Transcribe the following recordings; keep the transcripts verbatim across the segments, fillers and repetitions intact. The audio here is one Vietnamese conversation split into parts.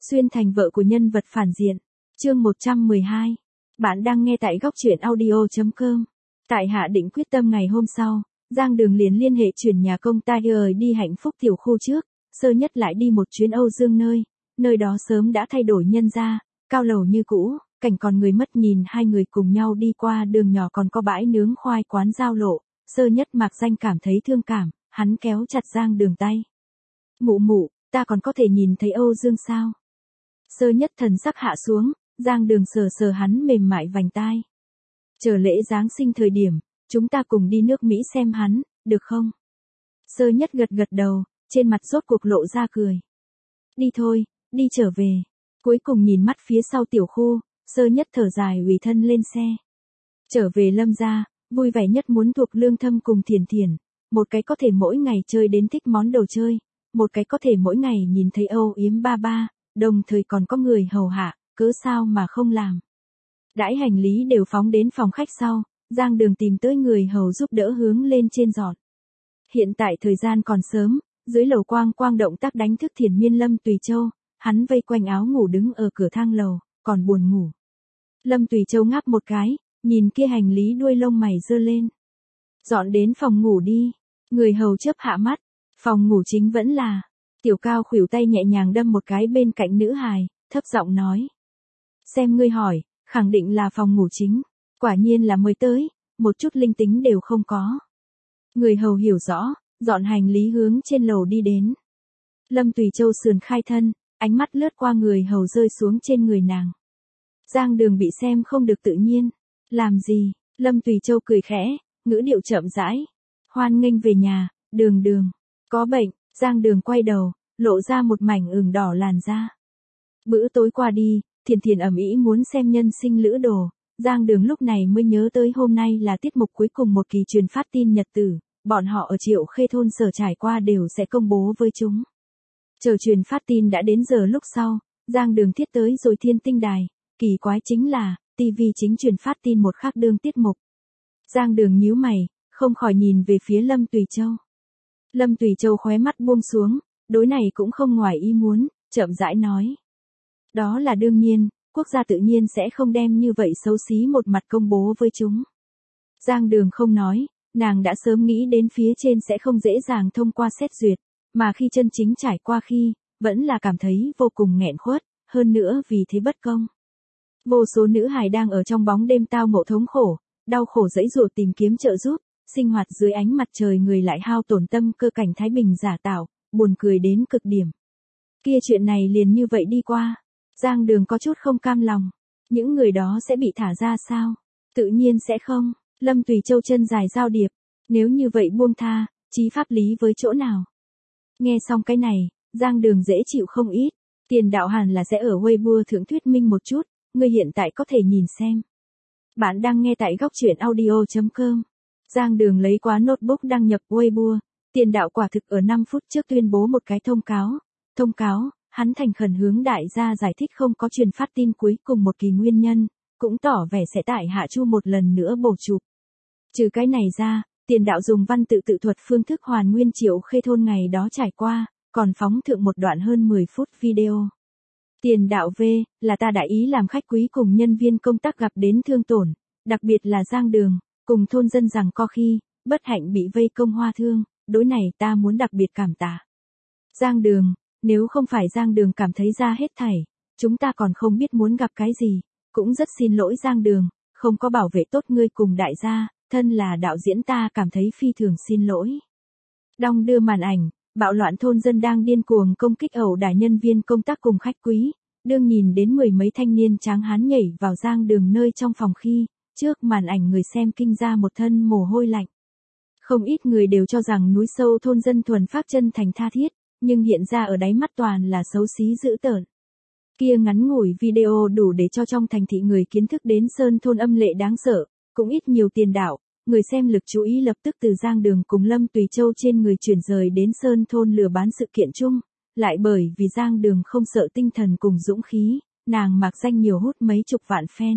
Xuyên thành vợ của nhân vật phản diện. Chương một trăm mười hai. Bạn đang nghe tại góc truyện audio chấm com. Tại hạ định quyết tâm ngày hôm sau, Giang Đường liền liên hệ chuyển nhà công tai ơi đi hạnh phúc tiểu khu trước, sơ nhất lại đi một chuyến Âu Dương nơi, nơi đó sớm đã thay đổi nhân ra, cao lầu như cũ, cảnh còn người mất nhìn hai người cùng nhau đi qua đường nhỏ còn có bãi nướng khoai quán giao lộ, sơ nhất mạc danh cảm thấy thương cảm, hắn kéo chặt Giang Đường tay. Mụ mụ, ta còn có thể nhìn thấy Âu Dương sao? Sơ nhất thần sắc hạ xuống, Giang Đường sờ sờ hắn mềm mại vành tai. Chờ lễ Giáng sinh thời điểm, chúng ta cùng đi nước Mỹ xem hắn, được không? Sơ nhất gật gật đầu, trên mặt rốt cuộc lộ ra cười. Đi thôi, đi trở về. Cuối cùng nhìn mắt phía sau tiểu khu, sơ nhất thở dài ủy thân lên xe. Trở về Lâm gia, vui vẻ nhất muốn thuộc Lương Thâm cùng Thiền Thiền, một cái có thể mỗi ngày chơi đến thích món đồ chơi, một cái có thể mỗi ngày nhìn thấy âu yếm ba ba, đồng thời còn có người hầu hạ, cớ sao mà không làm. Đãi hành lý đều phóng đến phòng khách sau, Giang Đường tìm tới người hầu giúp đỡ hướng lên trên dọn. Hiện tại thời gian còn sớm, dưới lầu quang quang động tác đánh thức Thiền Miên Lâm Tùy Châu, hắn vây quanh áo ngủ đứng ở cửa thang lầu, còn buồn ngủ. Lâm Tùy Châu ngáp một cái, nhìn kia hành lý đuôi lông mày giơ lên. Dọn đến phòng ngủ đi, người hầu chớp hạ mắt, phòng ngủ chính vẫn là, tiểu cao khuỷu tay nhẹ nhàng đâm một cái bên cạnh nữ hài, thấp giọng nói. Xem ngươi hỏi, khẳng định là phòng ngủ chính, quả nhiên là mới tới, một chút linh tính đều không có. Người hầu hiểu rõ, dọn hành lý hướng trên lầu đi đến. Lâm Tùy Châu sườn khai thân, ánh mắt lướt qua người hầu rơi xuống trên người nàng. Giang Đường bị xem không được tự nhiên. Làm gì? Lâm Tùy Châu cười khẽ, ngữ điệu chậm rãi. Hoan nghênh về nhà, Đường Đường. Có bệnh, Giang Đường quay đầu, lộ ra một mảnh ửng đỏ làn da. Bữa tối qua đi, Thiền Thiền ầm ĩ muốn xem nhân sinh lữ đồ. Giang Đường lúc này mới nhớ tới hôm nay là tiết mục cuối cùng một kỳ truyền phát tin nhật tử, bọn họ ở Triệu Khê thôn sở trải qua đều sẽ công bố với chúng. Chờ truyền phát tin đã đến giờ lúc sau, Giang Đường thiết tới rồi Thiên Tinh Đài, kỳ quái chính là, ti vi chính truyền phát tin một khác đương tiết mục. Giang Đường nhíu mày, không khỏi nhìn về phía Lâm Tùy Châu. Lâm Tùy Châu khóe mắt buông xuống, đối này cũng không ngoài ý muốn, chậm rãi nói. Đó là đương nhiên, quốc gia tự nhiên sẽ không đem như vậy xấu xí một mặt công bố với chúng. Giang Đường không nói, nàng đã sớm nghĩ đến phía trên sẽ không dễ dàng thông qua xét duyệt, mà khi chân chính trải qua khi, vẫn là cảm thấy vô cùng nghẹn khuất, hơn nữa vì thế bất công. Vô số nữ hài đang ở trong bóng đêm tao ngộ thống khổ, đau khổ dẫy dụa tìm kiếm trợ giúp, sinh hoạt dưới ánh mặt trời người lại hao tổn tâm cơ cảnh thái bình giả tạo, buồn cười đến cực điểm. Kia chuyện này liền như vậy đi qua. Giang Đường có chút không cam lòng. Những người đó sẽ bị thả ra sao? Tự nhiên sẽ không. Lâm Tùy Châu chân dài giao điệp. Nếu như vậy buông tha, chí pháp lý với chỗ nào? Nghe xong cái này, Giang Đường dễ chịu không ít. Tiền đạo hẳn là sẽ ở Weibo thượng thuyết minh một chút, người hiện tại có thể nhìn xem. Bạn đang nghe tại góc truyện audio chấm com. Giang Đường lấy quá notebook đăng nhập Weibo. Tiền đạo quả thực ở năm phút trước tuyên bố một cái thông cáo. Thông cáo. Hắn thành khẩn hướng đại gia giải thích không có truyền phát tin cuối cùng một kỳ nguyên nhân, cũng tỏ vẻ sẽ tại hạ chu một lần nữa bổ chụp. Trừ cái này ra, tiền đạo dùng văn tự tự thuật phương thức hoàn nguyên Triệu Khê thôn ngày đó trải qua, còn phóng thượng một đoạn hơn mười phút video. Tiền đạo V, là ta đại ý làm khách quý cùng nhân viên công tác gặp đến thương tổn, đặc biệt là Giang Đường, cùng thôn dân rằng có khi, bất hạnh bị vây công hoa thương, đối này ta muốn đặc biệt cảm tạ. Giang Đường. Nếu không phải Giang Đường cảm thấy ra hết thảy, chúng ta còn không biết muốn gặp cái gì, cũng rất xin lỗi Giang Đường, không có bảo vệ tốt ngươi cùng đại gia, thân là đạo diễn ta cảm thấy phi thường xin lỗi. Đong đưa màn ảnh, bạo loạn thôn dân đang điên cuồng công kích ẩu đả nhân viên công tác cùng khách quý, đương nhìn đến mười mấy thanh niên tráng hán nhảy vào Giang Đường nơi trong phòng khi, trước màn ảnh người xem kinh ra một thân mồ hôi lạnh. Không ít người đều cho rằng núi sâu thôn dân thuần phát chân thành tha thiết. Nhưng hiện ra ở đáy mắt toàn là xấu xí dữ tợn. Kia ngắn ngủi video đủ để cho trong thành thị người kiến thức đến sơn thôn âm lệ đáng sợ, cũng ít nhiều tiền đạo, người xem lực chú ý lập tức từ Giang Đường cùng Lâm Tùy Châu trên người chuyển rời đến sơn thôn lừa bán sự kiện chung, lại bởi vì Giang Đường không sợ tinh thần cùng dũng khí, nàng mạc danh nhiều hút mấy chục vạn fan.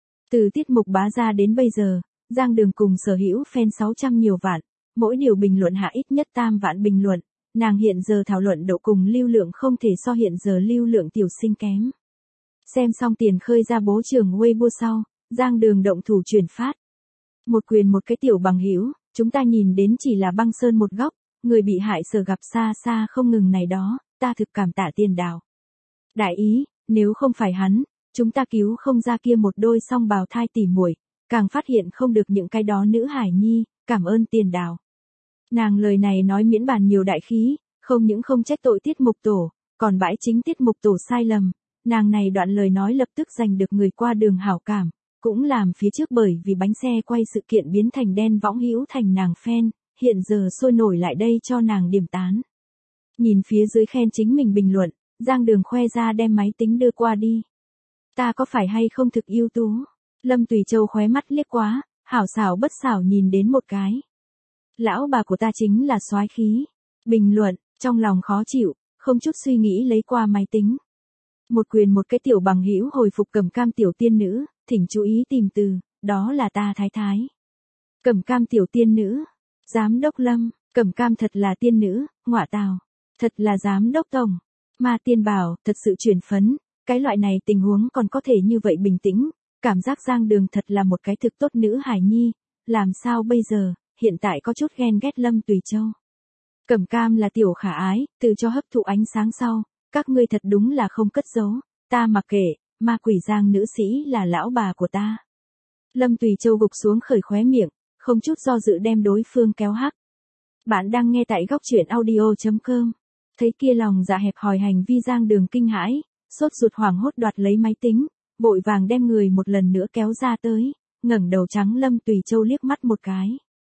Từ tiết mục bá ra đến bây giờ, Giang Đường cùng sở hữu fan sáu trăm nhiều vạn, mỗi điều bình luận hạ ít nhất tam vạn bình luận. nàng hiện giờ thảo luận độ cùng lưu lượng không thể so hiện giờ lưu lượng tiểu sinh kém. Xem xong tiền khơi ra bố trường Weibo sau, Giang Đường động thủ truyền phát. Một quyền một cái tiểu bằng hữu, chúng ta nhìn đến chỉ là băng sơn một góc, người bị hại sở gặp xa xa không ngừng này đó, ta thực cảm tạ tiền đào. Đại ý, nếu không phải hắn, chúng ta cứu không ra kia một đôi song bào thai tỉ muội, càng phát hiện không được những cái đó nữ hải nhi, cảm ơn tiền đào. Nàng lời này nói miễn bàn nhiều đại khí, không những không trách tội tiết mục tổ, còn bãi chính tiết mục tổ sai lầm, nàng này đoạn lời nói lập tức giành được người qua đường hảo cảm, cũng làm phía trước bởi vì bánh xe quay sự kiện biến thành đen võng hữu thành nàng fan, hiện giờ sôi nổi lại đây cho nàng điểm tán. Nhìn phía dưới khen chính mình bình luận, Giang Đường khoe ra đem máy tính đưa qua đi. Ta có phải hay không thực ưu tú? Lâm Tùy Châu khóe mắt liếc quá, hảo xảo bất xảo nhìn đến một cái. Lão bà của ta chính là soái khí. Bình luận, trong lòng khó chịu, không chút suy nghĩ lấy qua máy tính. Một quyền một cái tiểu bằng hữu hồi phục Cẩm Cam tiểu tiên nữ, thỉnh chú ý tìm từ, đó là ta thái thái. Cẩm Cam tiểu tiên nữ, giám đốc Lâm, Cẩm Cam thật là tiên nữ, ngọa tào, thật là giám đốc tổng. Ma Tiên bảo, thật sự chuyển phấn, cái loại này tình huống còn có thể như vậy bình tĩnh, cảm giác Giang Đường thật là một cái thực tốt nữ hài nhi, làm sao bây giờ, hiện tại có chút ghen ghét Lâm Tùy Châu. Cẩm Cam là tiểu khả ái, từ cho hấp thụ ánh sáng sau, các ngươi thật đúng là không cất giấu, ta mặc kệ, ma quỷ Giang nữ sĩ là lão bà của ta. Lâm Tùy Châu gục xuống khởi khóe miệng, không chút do dự đem đối phương kéo hắc. Bạn đang nghe tại góc truyện audio chấm com. Thấy kia lòng dạ hẹp hòi hành vi Giang Đường kinh hãi, sốt ruột hoảng hốt đoạt lấy máy tính, vội vàng đem người một lần nữa kéo ra tới, ngẩng đầu trắng Lâm Tùy Châu liếc mắt một cái.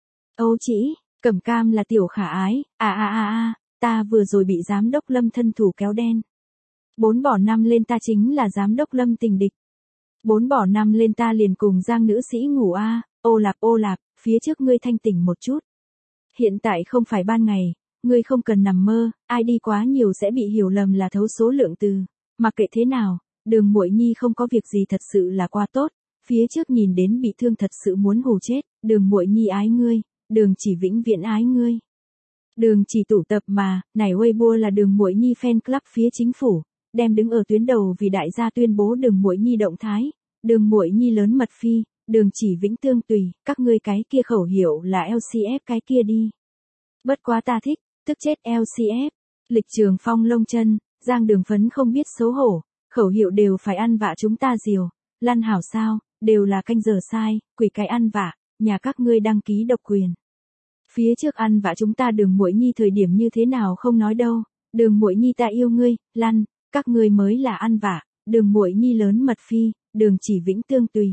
Âu chỉ, Cẩm Cam là tiểu khả ái, à à à à, ta vừa rồi bị giám đốc Lâm thân thủ kéo đen. Bốn bỏ năm lên ta chính là giám đốc Lâm tình địch. Bốn bỏ năm lên ta liền cùng Giang nữ sĩ ngủ a, à, ô lạp ô lạp, phía trước ngươi thanh tỉnh một chút. Hiện tại không phải ban ngày, ngươi không cần nằm mơ, ai đi quá nhiều sẽ bị hiểu lầm là thấu số lượng từ. Mặc kệ thế nào, Đường muội nhi không có việc gì thật sự là quá tốt, phía trước nhìn đến bị thương thật sự muốn hù chết, Đường muội nhi ái ngươi, Đường chỉ vĩnh viễn ái ngươi. Đường chỉ tụ tập mà, này Weibo là Đường muội nhi fan club phía chính phủ, đem đứng ở tuyến đầu vì đại gia tuyên bố Đường muội nhi động thái, Đường muội nhi lớn mật phi, Đường chỉ vĩnh tương tùy, các ngươi cái kia khẩu hiệu là lờ xê ép cái kia đi. Bất quá ta thích, tức chết lờ xê ép, lịch trường phong lông chân, Giang Đường phấn không biết xấu hổ, khẩu hiệu đều phải ăn vạ chúng ta diều, lăn hảo sao, đều là canh giờ sai, quỷ cái ăn vạ, nhà các ngươi đăng ký độc quyền. Phía trước ăn vạ chúng ta Đường muội nhi thời điểm như thế nào không nói đâu, Đường muội nhi ta yêu ngươi, lăn, các ngươi mới là ăn vạ, Đường muội nhi lớn mật phi, Đường chỉ vĩnh tương tùy.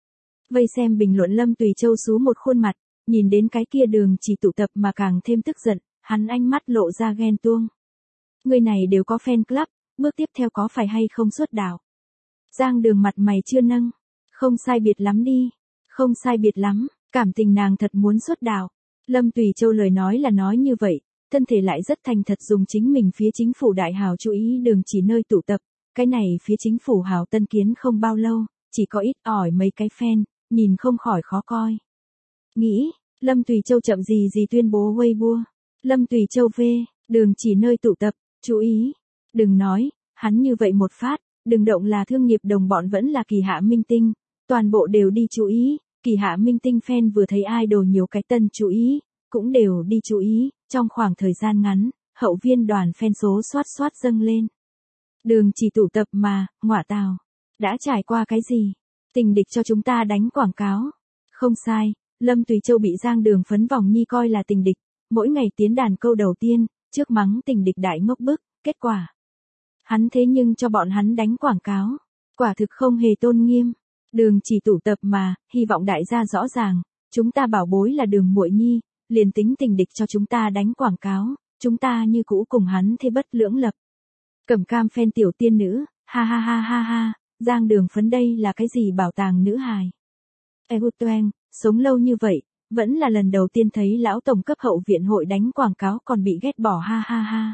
Vây xem bình luận Lâm Tùy Châu sú một khuôn mặt, nhìn đến cái kia Đường chỉ tụ tập mà càng thêm tức giận, hắn ánh mắt lộ ra ghen tuông. Người này đều có fan club, bước tiếp theo có phải hay không xuất đạo? Giang Đường mặt mày chưa nâng, không sai biệt lắm đi, không sai biệt lắm, cảm tình nàng thật muốn xuất đạo. Lâm Tùy Châu lời nói là nói như vậy, thân thể lại rất thành thật dùng chính mình phía chính phủ đại hào chú ý Đường chỉ nơi tụ tập, cái này phía chính phủ hào tân kiến không bao lâu, chỉ có ít ỏi mấy cái fan, nhìn không khỏi khó coi. Nghĩ, Lâm Tùy Châu chậm gì gì tuyên bố Weibo. Lâm Tùy Châu về, Đường chỉ nơi tụ tập, chú ý. Đừng nói, hắn như vậy một phát, đừng động là thương nghiệp đồng bọn vẫn là Kỳ Hạ Minh Tinh, toàn bộ đều đi chú ý, Kỳ Hạ Minh Tinh fan vừa thấy idol nhiều cái tân chú ý, cũng đều đi chú ý, trong khoảng thời gian ngắn, hậu viên đoàn fan số xoát xoát dâng lên. Đường chỉ tụ tập mà, ngọa tào, đã trải qua cái gì? Tình địch cho chúng ta đánh quảng cáo. Không sai, Lâm Tùy Châu bị Giang Đường phấn vòng nhi coi là tình địch, mỗi ngày tiến đàn câu đầu tiên, trước mắng tình địch đại ngốc bức, kết quả. Hắn thế nhưng cho bọn hắn đánh quảng cáo, quả thực không hề tôn nghiêm. Đường chỉ tụ tập mà, hy vọng đại gia rõ ràng, chúng ta bảo bối là Đường muội nhi, liền tính tình địch cho chúng ta đánh quảng cáo, chúng ta như cũ cùng hắn thế bất lưỡng lập. Cẩm Cam fan tiểu tiên nữ, ha ha ha ha ha, Giang Đường phấn đây là cái gì bảo tàng nữ hài. Ego Toeng, sống lâu như vậy, vẫn là lần đầu tiên thấy lão tổng cấp hậu viện hội đánh quảng cáo còn bị ghét bỏ ha ha ha.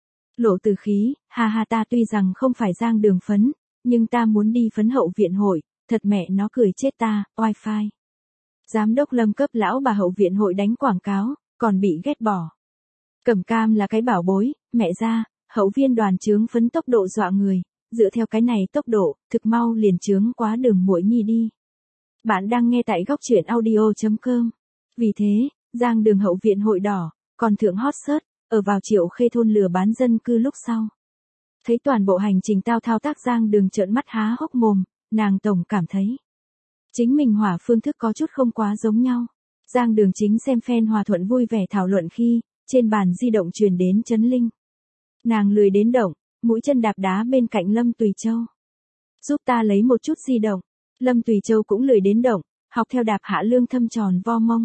Lộ từ khí, ha ha ta tuy rằng không phải Giang Đường phấn, nhưng ta muốn đi phấn hậu viện hội, thật mẹ nó cười chết ta, wifi. Giám đốc Lâm cấp lão bà hậu viện hội đánh quảng cáo, còn bị ghét bỏ. Cẩm Cam là cái bảo bối, mẹ ra, hậu viên đoàn chướng phấn tốc độ dọa người, dựa theo cái này tốc độ, thực mau liền chướng quá đường muội nhi đi. Bạn đang nghe tại góc truyện audio.com. Vì thế, Giang Đường hậu viện hội đỏ, còn thượng hot search, ở vào Triệu Khê thôn lừa bán dân cư lúc sau. Thấy toàn bộ hành trình tao thao tác Giang Đường trợn mắt há hốc mồm, nàng tổng cảm thấy chính mình hỏa phương thức có chút không quá giống nhau. Giang Đường chính xem fan hòa thuận vui vẻ thảo luận khi, trên bàn di động truyền đến chấn linh. Nàng lười đến động, mũi chân đạp đá bên cạnh Lâm Tùy Châu. Giúp ta lấy một chút di động. Lâm Tùy Châu cũng lười đến động, học theo đạp Hạ Lương Thâm tròn vo mông.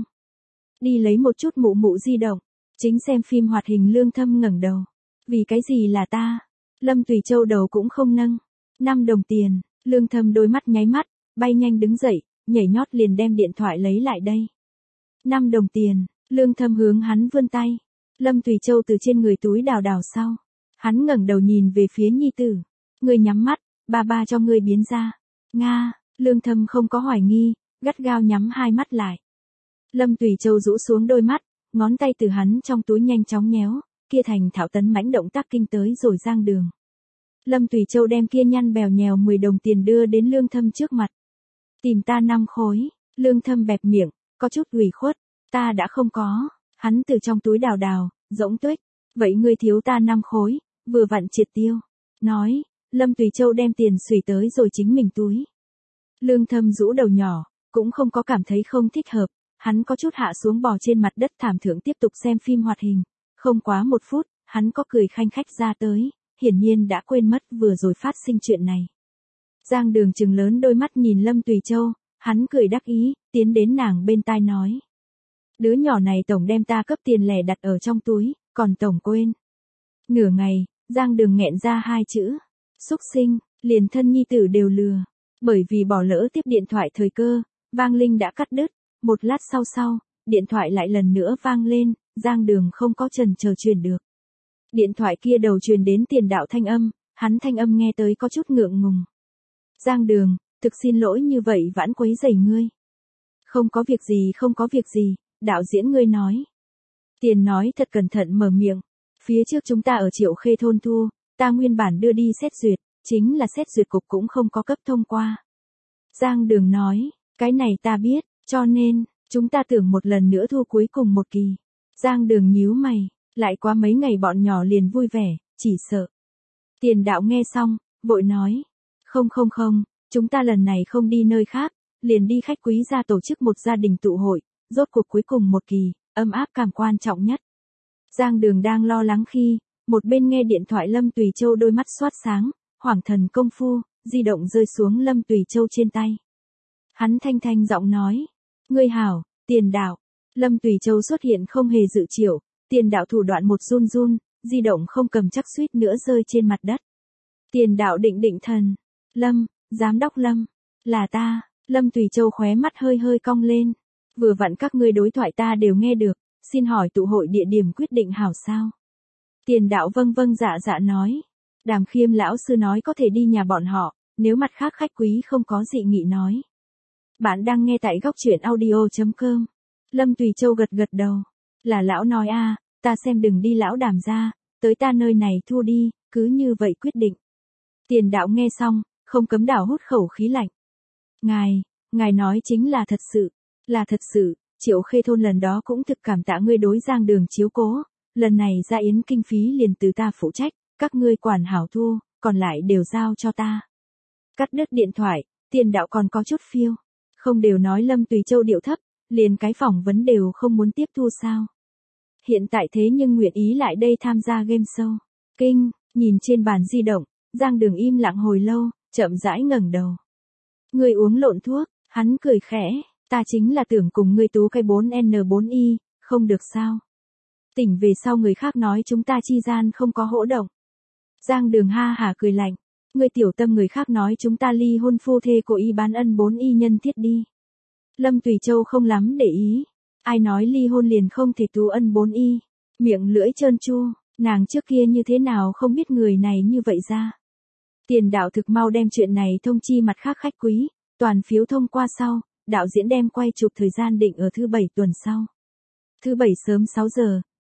Đi lấy một chút mụ mụ di động. Chính xem phim hoạt hình Lương Thâm ngẩng đầu. Vì cái gì là ta? Lâm Tùy Châu đầu cũng không nâng. năm đồng tiền, Lương Thâm đôi mắt nháy mắt, bay nhanh đứng dậy, nhảy nhót liền đem điện thoại lấy lại đây. năm đồng tiền, Lương Thâm hướng hắn vươn tay. Lâm Tùy Châu từ trên người túi đào đào sau. Hắn ngẩng đầu nhìn về phía nhi tử. Ngươi nhắm mắt, ba ba cho ngươi biến ra. Nga, Lương Thâm không có hoài nghi, gắt gao nhắm hai mắt lại. Lâm Tùy Châu rũ xuống đôi mắt, ngón tay từ hắn trong túi nhanh chóng nhéo, kia thành thạo tấn mãnh động tác kinh tới rồi Giang Đường. Lâm Tùy Châu đem kia nhăn bèo nhèo mười đồng tiền đưa đến Lương Thâm trước mặt. Tìm ta năm khối, Lương Thâm bẹp miệng, có chút ủy khuất, ta đã không có. Hắn từ trong túi đào đào, rỗng tuếch, vậy ngươi thiếu ta năm khối, vừa vặn triệt tiêu. Nói, Lâm Tùy Châu đem tiền xùy tới rồi chính mình túi. Lương Thâm rũ đầu nhỏ, cũng không có cảm thấy không thích hợp, hắn có chút hạ xuống bò trên mặt đất thảm thượng tiếp tục xem phim hoạt hình. Không quá một phút, hắn có cười khanh khách ra tới, hiển nhiên đã quên mất vừa rồi phát sinh chuyện này. Giang Đường trừng lớn đôi mắt nhìn Lâm Tùy Châu, hắn cười đắc ý, tiến đến nàng bên tai nói. Đứa nhỏ này tổng đem ta cấp tiền lẻ đặt ở trong túi, còn tổng quên. Nửa ngày, Giang Đường nghẹn ra hai chữ. Xúc sinh, liền thân nhi tử đều lừa. Bởi vì bỏ lỡ tiếp điện thoại thời cơ, vang linh đã cắt đứt. Một lát sau sau, điện thoại lại lần nữa vang lên, Giang Đường không có chần chờ truyền được. Điện thoại kia đầu truyền đến Tiền Đạo thanh âm, hắn thanh âm nghe tới có chút ngượng ngùng. Giang Đường, thực xin lỗi như vậy vãn quấy rầy ngươi. Không có việc gì không có việc gì, đạo diễn ngươi nói. Tiền nói thật cẩn thận mở miệng. Phía trước chúng ta ở Triệu Khê thôn thua, ta nguyên bản đưa đi xét duyệt, chính là xét duyệt cục cũng không có cấp thông qua. Giang Đường nói, cái này ta biết, cho nên, chúng ta tưởng một lần nữa thu cuối cùng một kỳ. Giang Đường nhíu mày, lại qua mấy ngày bọn nhỏ liền vui vẻ, chỉ sợ. Tiền Đạo nghe xong, vội nói, không không không, chúng ta lần này không đi nơi khác, liền đi khách quý gia tổ chức một gia đình tụ hội, rốt cuộc cuối cùng một kỳ, ấm áp cảm quan trọng nhất. Giang Đường đang lo lắng khi, một bên nghe điện thoại Lâm Tùy Châu đôi mắt xoát sáng, hoảng thần công phu, di động rơi xuống Lâm Tùy Châu trên tay. Hắn thanh thanh giọng nói, ngươi hảo, Tiền Đạo. Lâm Tùy Châu xuất hiện không hề dự triệu, Tiền Đạo thủ đoạn một run run, di động không cầm chắc suýt nữa rơi trên mặt đất. Tiền Đạo định định thần, Lâm, giám đốc Lâm, là ta. Lâm Tùy Châu khóe mắt hơi hơi cong lên. Vừa vặn các ngươi đối thoại ta đều nghe được, xin hỏi tụ hội địa điểm quyết định hảo sao? Tiền Đạo vâng vâng dạ dạ nói. Đàm Khiêm lão sư nói có thể đi nhà bọn họ, nếu mặt khác khách quý không có dị nghị nói. Bạn đang nghe tại góc truyện audio.com. Lâm Tùy Châu gật gật đầu. Là lão nói a, à, ta xem đừng đi lão Đàm ra, tới ta nơi này thu đi, cứ như vậy quyết định. Tiền Đạo nghe xong, không cấm đảo hút khẩu khí lạnh. Ngài, ngài nói chính là thật sự, là thật sự, Triệu Khê thôn lần đó cũng thực cảm tạ ngươi đối Giang Đường chiếu cố, lần này ra yến kinh phí liền từ ta phụ trách, các ngươi quản hảo thu, còn lại đều giao cho ta. Cắt đứt điện thoại, Tiền Đạo còn có chút phiêu, không đều nói Lâm Tùy Châu điệu thấp, liền cái phỏng vấn đều không muốn tiếp thu sao. Hiện tại thế nhưng nguyện ý lại đây tham gia game show. Kinh, nhìn trên bàn di động, Giang Đường im lặng hồi lâu, chậm rãi ngẩng đầu. Ngươi uống lộn thuốc, hắn cười khẽ, ta chính là tưởng cùng ngươi tú cái bốn N bốn Y, không được sao. Tỉnh về sau người khác nói chúng ta chi gian không có hỗ động. Giang Đường ha hả cười lạnh, ngươi tiểu tâm người khác nói chúng ta ly hôn phu thê cố ý bán ân bốn Y nhân thiết đi. Lâm Tùy Châu không lắm để ý, ai nói ly hôn liền không thể tú ân bốn Y, miệng lưỡi trơn tru, nàng trước kia như thế nào không biết người này như vậy ra. Tiền Đạo thực mau đem chuyện này thông chi mặt khác khách quý, toàn phiếu thông qua sau, đạo diễn đem quay chụp thời gian định ở thứ bảy tuần sau. Thứ bảy sớm sáu giờ,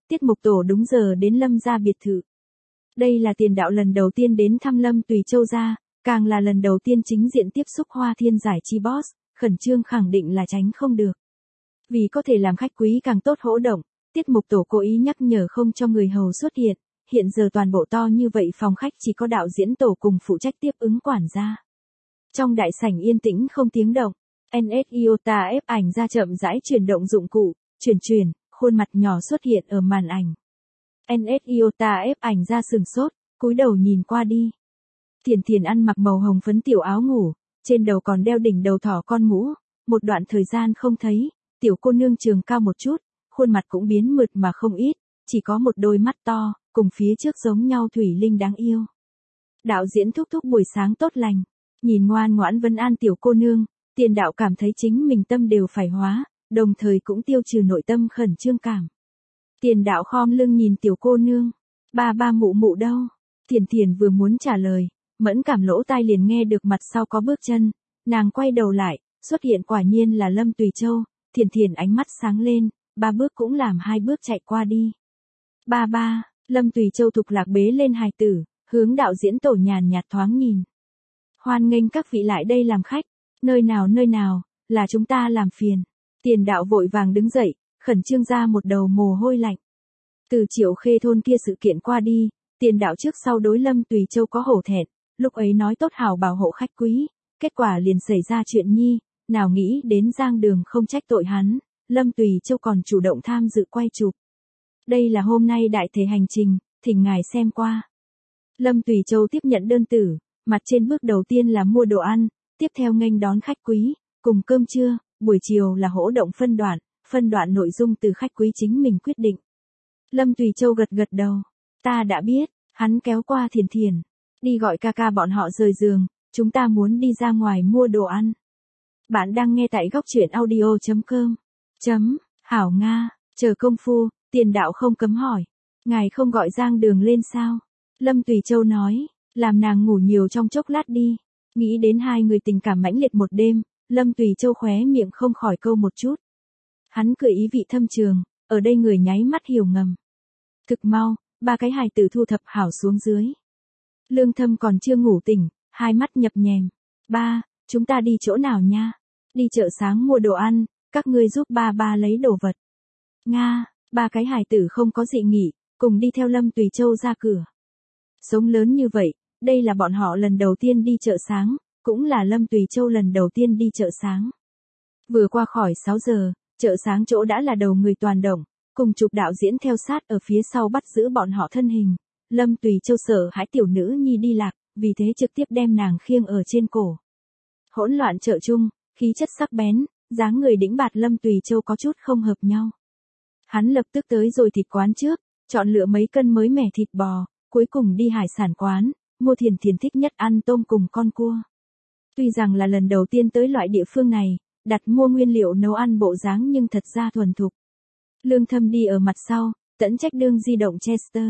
Tiết mục tổ đúng giờ đến Lâm gia biệt thự. Đây là tiền đạo lần đầu tiên đến thăm Lâm Tùy Châu gia, càng là lần đầu tiên chính diện tiếp xúc Hoa Thiên giải chi boss, khẩn trương khẳng định là tránh không được. Vì có thể làm khách quý càng tốt hỗ động, tiết mục tổ cố ý nhắc nhở không cho người hầu xuất hiện, hiện giờ toàn bộ to như vậy phòng khách chỉ có đạo diễn tổ cùng phụ trách tiếp ứng quản gia. Trong đại sảnh yên tĩnh không tiếng động, en ét Iota ép ảnh ra chậm rãi chuyển động dụng cụ, chuyển chuyển, khuôn mặt nhỏ xuất hiện ở màn ảnh. en ét Iota ép ảnh ra sừng sốt, cúi đầu nhìn qua đi. Thiền Thiền ăn mặc màu hồng phấn tiểu áo ngủ, trên đầu còn đeo đỉnh đầu thỏ con mũ, một đoạn thời gian không thấy, tiểu cô nương trường cao một chút, khuôn mặt cũng biến mượt mà không ít, chỉ có một đôi mắt to, cùng phía trước giống nhau thủy linh đáng yêu. Đạo diễn thúc thúc buổi sáng tốt lành, nhìn ngoan ngoãn vân an tiểu cô nương, tiền đạo cảm thấy chính mình tâm đều phải hóa, đồng thời cũng tiêu trừ nội tâm khẩn trương cảm. Tiền đạo khom lưng nhìn tiểu cô nương, ba ba mụ mụ đâu? Thiền Thiền vừa muốn trả lời, mẫn cảm lỗ tai liền nghe được mặt sau có bước chân, nàng quay đầu lại, xuất hiện quả nhiên là Lâm Tùy Châu, Thiền Thiền ánh mắt sáng lên, ba bước cũng làm hai bước chạy qua đi. Ba ba, Lâm Tùy Châu thục lạc bế lên hài tử, hướng đạo diễn tổ nhàn nhạt thoáng nhìn. Hoan nghênh các vị lại đây làm khách, nơi nào nơi nào, là chúng ta làm phiền. Tiền đạo vội vàng đứng dậy, khẩn trương ra một đầu mồ hôi lạnh. Từ Triệu Khê thôn kia sự kiện qua đi, tiền đạo trước sau đối Lâm Tùy Châu có hổ thẹn, lúc ấy nói tốt hảo bảo hộ khách quý, kết quả liền xảy ra chuyện nhi, nào nghĩ đến Giang Đường không trách tội hắn, Lâm Tùy Châu còn chủ động tham dự quay chụp. Đây là hôm nay đại thể hành trình, thỉnh ngài xem qua. Lâm Tùy Châu tiếp nhận đơn tử, mặt trên bước đầu tiên là mua đồ ăn, tiếp theo nghênh đón khách quý, cùng cơm trưa, buổi chiều là hỗ động phân đoạn, phân đoạn nội dung từ khách quý chính mình quyết định. Lâm Tùy Châu gật gật đầu, ta đã biết, hắn kéo qua Thiền Thiền, đi gọi ca ca bọn họ rời giường, chúng ta muốn đi ra ngoài mua đồ ăn. Bạn đang nghe tại góc truyện audio chấm com. Chấm, hảo Nga, chờ công phu, tiền đạo không cấm hỏi. Ngài không gọi Giang Đường lên sao? Lâm Tùy Châu nói, làm nàng ngủ nhiều trong chốc lát đi. Nghĩ đến hai người tình cảm mãnh liệt một đêm, Lâm Tùy Châu khóe miệng không khỏi câu một chút. Hắn cười ý vị thâm trường, ở đây người nháy mắt hiểu ngầm. Thực mau, ba cái hài tử thu thập hảo xuống dưới. Lương Thâm còn chưa ngủ tỉnh, hai mắt nhập nhèm. Ba, chúng ta đi chỗ nào nha? Đi chợ sáng mua đồ ăn, các ngươi giúp ba ba lấy đồ vật. Nga, ba cái hài tử không có dị nghị, cùng đi theo Lâm Tùy Châu ra cửa. Sống lớn như vậy, đây là bọn họ lần đầu tiên đi chợ sáng, cũng là Lâm Tùy Châu lần đầu tiên đi chợ sáng. Vừa qua khỏi sáu giờ, chợ sáng chỗ đã là đầu người toàn động, cùng chụp đạo diễn theo sát ở phía sau bắt giữ bọn họ thân hình. Lâm Tùy Châu sợ hãi tiểu nữ nhi đi lạc, vì thế trực tiếp đem nàng khiêng ở trên cổ. Hỗn loạn chợ chung, khí chất sắc bén, dáng người đĩnh bạt Lâm Tùy Châu có chút không hợp nhau. Hắn lập tức tới rồi thịt quán trước, chọn lựa mấy cân mới mẻ thịt bò, cuối cùng đi hải sản quán, mua Thiền Thiền thích nhất ăn tôm cùng con cua. Tuy rằng là lần đầu tiên tới loại địa phương này, đặt mua nguyên liệu nấu ăn bộ dáng nhưng thật ra thuần thục. Lương Thâm đi ở mặt sau, tẫn trách đương di động Chester.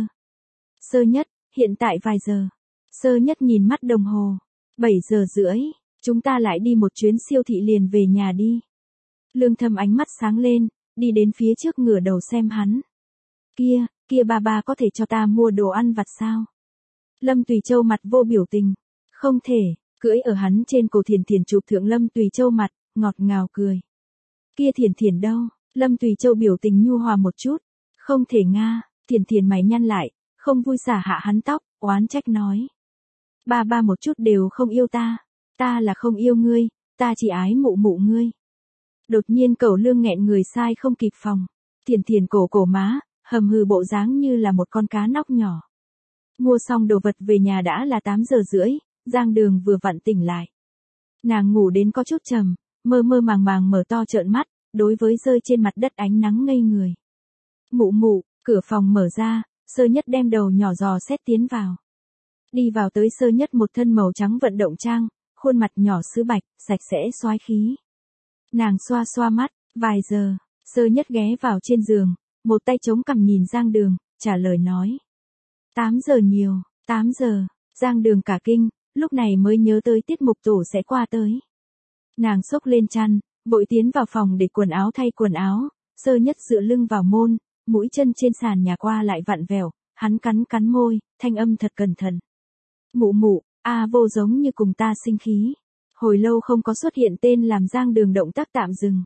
Sơ Nhất, hiện tại vài giờ. Sơ Nhất nhìn mắt đồng hồ. bảy giờ rưỡi, chúng ta lại đi một chuyến siêu thị liền về nhà đi. Lương Thâm ánh mắt sáng lên, đi đến phía trước ngửa đầu xem hắn. Kia, kia ba ba có thể cho ta mua đồ ăn vặt sao? Lâm Tùy Châu mặt vô biểu tình. Không thể, cưỡi ở hắn trên cổ Thiền Thiền chụp thượng Lâm Tùy Châu mặt, ngọt ngào cười. Kia Thiền Thiền đâu? Lâm Tùy Châu biểu tình nhu hòa một chút. Không thể Nga, Thiền Thiền mày nhăn lại, không vui xả hạ hắn tóc, oán trách nói. Ba ba một chút đều không yêu ta, ta là không yêu ngươi, ta chỉ ái mụ mụ ngươi. Đột nhiên Cẩu Lương nghẹn người sai không kịp phòng. Thiền Thiền cổ cổ má, hầm hừ bộ dáng như là một con cá nóc nhỏ. Mua xong đồ vật về nhà đã là tám giờ rưỡi, Giang Đường vừa vặn tỉnh lại. Nàng ngủ đến có chút trầm, mơ mơ màng màng mở to trợn mắt, đối với rơi trên mặt đất ánh nắng ngây người. Mụ mụ, cửa phòng mở ra, Sơ Nhất đem đầu nhỏ giò xét tiến vào. Đi vào tới Sơ Nhất một thân màu trắng vận động trang, khuôn mặt nhỏ sứ bạch, sạch sẽ xoái khí. Nàng xoa xoa mắt, vài giờ, Sơ Nhất ghé vào trên giường, một tay chống cằm nhìn Giang Đường, trả lời nói. tám giờ nhiều, tám giờ, Giang Đường cả kinh, lúc này mới nhớ tới tiết mục tổ sẽ qua tới. Nàng xốc lên chăn, vội tiến vào phòng để quần áo thay quần áo, Sơ Nhất dựa lưng vào môn, mũi chân trên sàn nhà qua lại vặn vẹo, hắn cắn cắn môi, thanh âm thật cẩn thận. Mụ mụ, A Vô giống như cùng ta sinh khí. Hồi lâu không có xuất hiện tên làm Giang Đường động tác tạm dừng.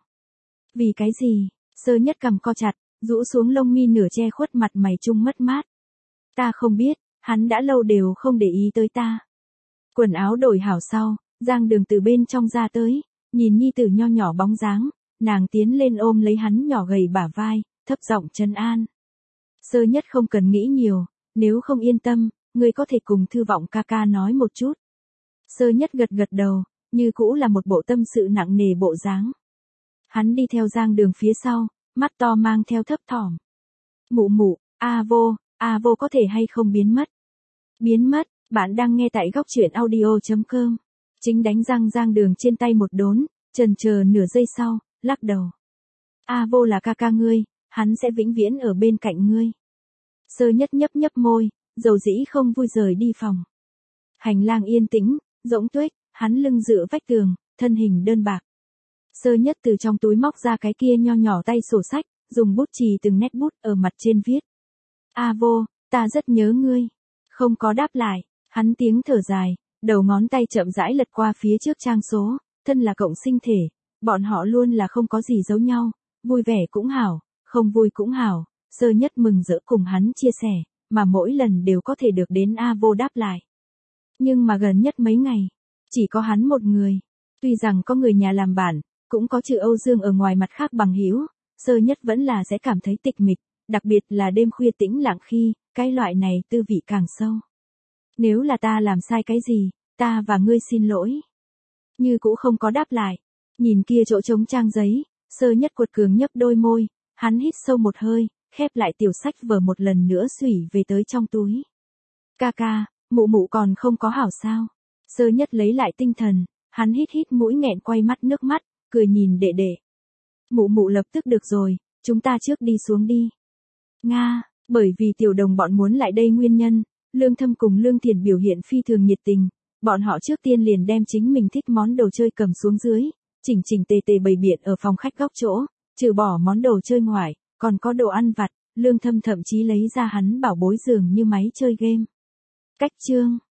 Vì cái gì? Sơ Nhất cầm co chặt, rũ xuống lông mi nửa che khuất mặt mày trung mất mát. Ta không biết, hắn đã lâu đều không để ý tới ta. Quần áo đổi hảo sau, Giang Đường từ bên trong ra tới, nhìn nhi tử nho nhỏ bóng dáng, nàng tiến lên ôm lấy hắn nhỏ gầy bả vai, thấp giọng trấn an. Sơ Nhất không cần nghĩ nhiều, nếu không yên tâm, ngươi có thể cùng Thư Vọng ca ca nói một chút. Sơ Nhất gật gật đầu, như cũ là một bộ tâm sự nặng nề bộ dáng. Hắn đi theo Giang Đường phía sau, mắt to mang theo thấp thỏm. Mụ mụ, A Vô, A Vô có thể hay không biến mất? Biến mất, bạn đang nghe tại góc truyện audio chấm com. Chính đánh răng Giang Đường trên tay một đốn, chần chờ nửa giây sau, lắc đầu. A Vô là ca ca ngươi, hắn sẽ vĩnh viễn ở bên cạnh ngươi. Sơ Nhất nhấp nhấp môi, dầu dĩ không vui rời đi phòng. Hành lang yên tĩnh, rỗng tuếch, hắn lưng dựa vách tường, thân hình đơn bạc. Sơ Nhất từ trong túi móc ra cái kia nho nhỏ tay sổ sách, dùng bút chì từng nét bút ở mặt trên viết. A Vô, ta rất nhớ ngươi. Không có đáp lại, hắn tiếng thở dài, đầu ngón tay chậm rãi lật qua phía trước trang số, thân là cộng sinh thể, bọn họ luôn là không có gì giấu nhau, vui vẻ cũng hảo, không vui cũng hảo, Sơ Nhất mừng rỡ cùng hắn chia sẻ, mà mỗi lần đều có thể được đến A Vô đáp lại. Nhưng mà gần nhất mấy ngày, chỉ có hắn một người, tuy rằng có người nhà làm bạn, cũng có chữ Âu Dương ở ngoài mặt khác bằng hữu, Sơ Nhất vẫn là sẽ cảm thấy tịch mịch, đặc biệt là đêm khuya tĩnh lặng khi, cái loại này tư vị càng sâu. Nếu là ta làm sai cái gì, ta và ngươi xin lỗi. Như cũ không có đáp lại, nhìn kia chỗ trống trang giấy, Sơ Nhất cuột cường nhấp đôi môi, hắn hít sâu một hơi, khép lại tiểu sách vở một lần nữa xủy về tới trong túi. Ca ca, mụ mụ còn không có hảo sao? Sơ Nhất lấy lại tinh thần, hắn hít hít mũi nghẹn quay mắt nước mắt, cười nhìn đệ đệ. Mụ mụ lập tức được rồi, chúng ta trước đi xuống đi. Nga, bởi vì tiểu đồng bọn muốn lại đây nguyên nhân, Lương Thâm cùng Lương Thiền biểu hiện phi thường nhiệt tình, bọn họ trước tiên liền đem chính mình thích món đồ chơi cầm xuống dưới, chỉnh chỉnh tề tề bày biện ở phòng khách góc chỗ, trừ bỏ món đồ chơi ngoài, còn có đồ ăn vặt, Lương Thâm thậm chí lấy ra hắn bảo bối giường như máy chơi game. Cách chương